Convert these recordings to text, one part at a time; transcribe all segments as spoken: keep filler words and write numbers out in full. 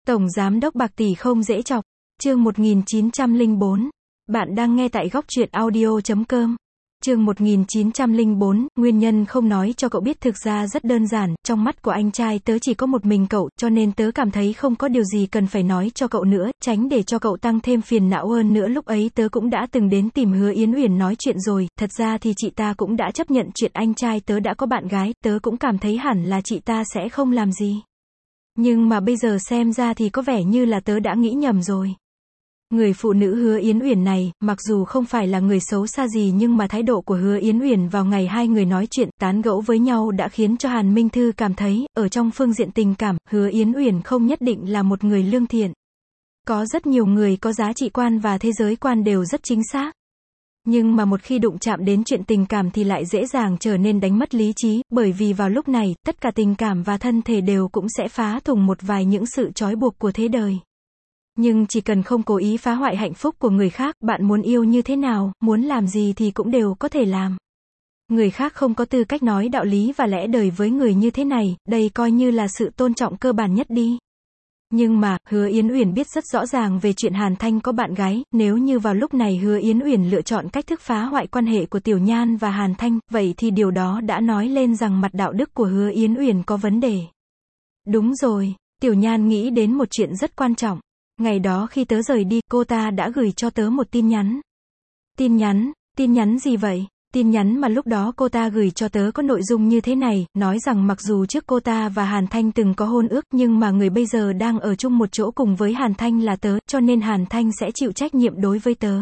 Tổng Giám đốc bạc tỷ không dễ chọc. Chương một nghìn chín trăm lẻ bốn. Bạn đang nghe tại góc truyện audio chấm com. Chương một nghìn chín trăm lẻ bốn, nguyên nhân không nói cho cậu biết thực ra rất đơn giản, trong mắt của anh trai tớ chỉ có một mình cậu, cho nên tớ cảm thấy không có điều gì cần phải nói cho cậu nữa, tránh để cho cậu tăng thêm phiền não hơn nữa. Lúc ấy tớ cũng đã từng đến tìm Hứa Yến Uyển nói chuyện rồi, thật ra thì chị ta cũng đã chấp nhận chuyện anh trai tớ đã có bạn gái, tớ cũng cảm thấy hẳn là chị ta sẽ không làm gì. Nhưng mà bây giờ xem ra thì có vẻ như là tớ đã nghĩ nhầm rồi. Người phụ nữ Hứa Yến Uyển này, mặc dù không phải là người xấu xa gì nhưng mà thái độ của Hứa Yến Uyển vào ngày hai người nói chuyện, tán gẫu với nhau đã khiến cho Hàn Minh Thư cảm thấy, ở trong phương diện tình cảm, Hứa Yến Uyển không nhất định là một người lương thiện. Có rất nhiều người có giá trị quan và thế giới quan đều rất chính xác. Nhưng mà một khi đụng chạm đến chuyện tình cảm thì lại dễ dàng trở nên đánh mất lý trí, bởi vì vào lúc này, tất cả tình cảm và thân thể đều cũng sẽ phá thủng một vài những sự trói buộc của thế đời. Nhưng chỉ cần không cố ý phá hoại hạnh phúc của người khác, bạn muốn yêu như thế nào, muốn làm gì thì cũng đều có thể làm. Người khác không có tư cách nói đạo lý và lẽ đời với người như thế này, đây coi như là sự tôn trọng cơ bản nhất đi. Nhưng mà, Hứa Yến Uyển biết rất rõ ràng về chuyện Hàn Thanh có bạn gái, nếu như vào lúc này Hứa Yến Uyển lựa chọn cách thức phá hoại quan hệ của Tiểu Nhan và Hàn Thanh, vậy thì điều đó đã nói lên rằng mặt đạo đức của Hứa Yến Uyển có vấn đề. Đúng rồi, Tiểu Nhan nghĩ đến một chuyện rất quan trọng. Ngày đó khi tớ rời đi, cô ta đã gửi cho tớ một tin nhắn. Tin nhắn? Tin nhắn gì vậy? Tin nhắn mà lúc đó cô ta gửi cho tớ có nội dung như thế này, nói rằng mặc dù trước cô ta và Hàn Thanh từng có hôn ước, nhưng mà người bây giờ đang ở chung một chỗ cùng với Hàn Thanh là tớ, cho nên Hàn Thanh sẽ chịu trách nhiệm đối với tớ.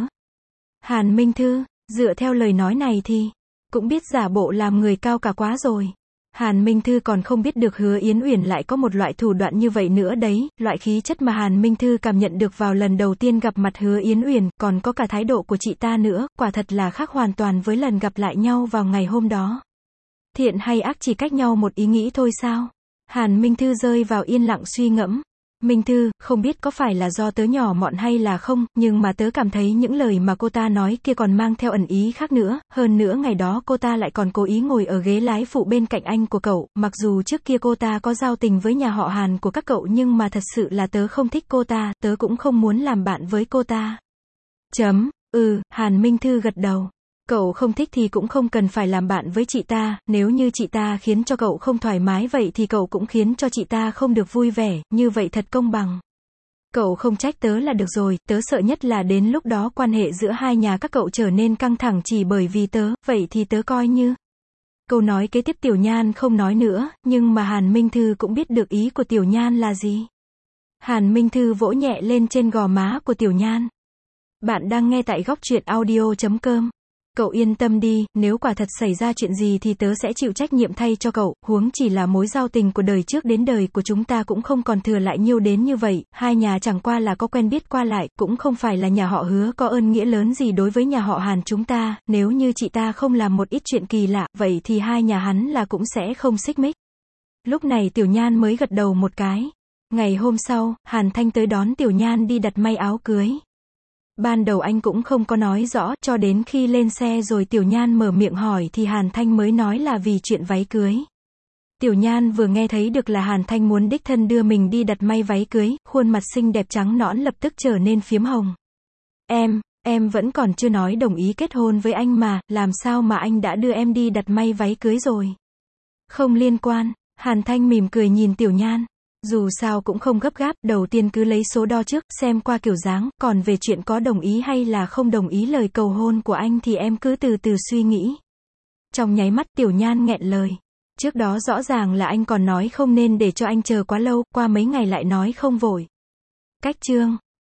Hàn Minh Thư, dựa theo lời nói này thì, cũng biết giả bộ làm người cao cả quá rồi. Hàn Minh Thư còn không biết được Hứa Yến Uyển lại có một loại thủ đoạn như vậy nữa đấy, loại khí chất mà Hàn Minh Thư cảm nhận được vào lần đầu tiên gặp mặt Hứa Yến Uyển, còn có cả thái độ của chị ta nữa, quả thật là khác hoàn toàn với lần gặp lại nhau vào ngày hôm đó. Thiện hay ác chỉ cách nhau một ý nghĩ thôi sao? Hàn Minh Thư rơi vào yên lặng suy ngẫm. Minh Thư, không biết có phải là do tớ nhỏ mọn hay là không, nhưng mà tớ cảm thấy những lời mà cô ta nói kia còn mang theo ẩn ý khác nữa, hơn nữa ngày đó cô ta lại còn cố ý ngồi ở ghế lái phụ bên cạnh anh của cậu, mặc dù trước kia cô ta có giao tình với nhà họ Hàn của các cậu nhưng mà thật sự là tớ không thích cô ta, tớ cũng không muốn làm bạn với cô ta. Chấm, ừ, Hàn Minh Thư gật đầu. Cậu không thích thì cũng không cần phải làm bạn với chị ta, nếu như chị ta khiến cho cậu không thoải mái vậy thì cậu cũng khiến cho chị ta không được vui vẻ, như vậy thật công bằng. Cậu không trách tớ là được rồi, tớ sợ nhất là đến lúc đó quan hệ giữa hai nhà các cậu trở nên căng thẳng chỉ bởi vì tớ, vậy thì tớ coi như. Câu nói kế tiếp Tiểu Nhan không nói nữa, nhưng mà Hàn Minh Thư cũng biết được ý của Tiểu Nhan là gì. Hàn Minh Thư vỗ nhẹ lên trên gò má của Tiểu Nhan. Bạn đang nghe tại góc truyện audio chấm com. Cậu yên tâm đi, nếu quả thật xảy ra chuyện gì thì tớ sẽ chịu trách nhiệm thay cho cậu, huống chỉ là mối giao tình của đời trước đến đời của chúng ta cũng không còn thừa lại nhiều đến như vậy, hai nhà chẳng qua là có quen biết qua lại, cũng không phải là nhà họ Hứa có ơn nghĩa lớn gì đối với nhà họ Hàn chúng ta, nếu như chị ta không làm một ít chuyện kỳ lạ, vậy thì hai nhà hắn là cũng sẽ không xích mích. Lúc này Tiểu Nhan mới gật đầu một cái. Ngày hôm sau, Hàn Thanh tới đón Tiểu Nhan đi đặt may áo cưới. Ban đầu anh cũng không có nói rõ, cho đến khi lên xe rồi Tiểu Nhan mở miệng hỏi thì Hàn Thanh mới nói là vì chuyện váy cưới. Tiểu Nhan vừa nghe thấy được là Hàn Thanh muốn đích thân đưa mình đi đặt may váy cưới, khuôn mặt xinh đẹp trắng nõn lập tức trở nên phiếm hồng. Em, em vẫn còn chưa nói đồng ý kết hôn với anh mà, làm sao mà anh đã đưa em đi đặt may váy cưới rồi? Không liên quan, Hàn Thanh mỉm cười nhìn Tiểu Nhan. Dù sao cũng không gấp gáp, đầu tiên cứ lấy số đo trước, xem qua kiểu dáng, còn về chuyện có đồng ý hay là không đồng ý lời cầu hôn của anh thì em cứ từ từ suy nghĩ. Trong nháy mắt Tiểu Nhan nghẹn lời. Trước đó rõ ràng là anh còn nói không nên để cho anh chờ quá lâu, qua mấy ngày lại nói không vội. Cách chương.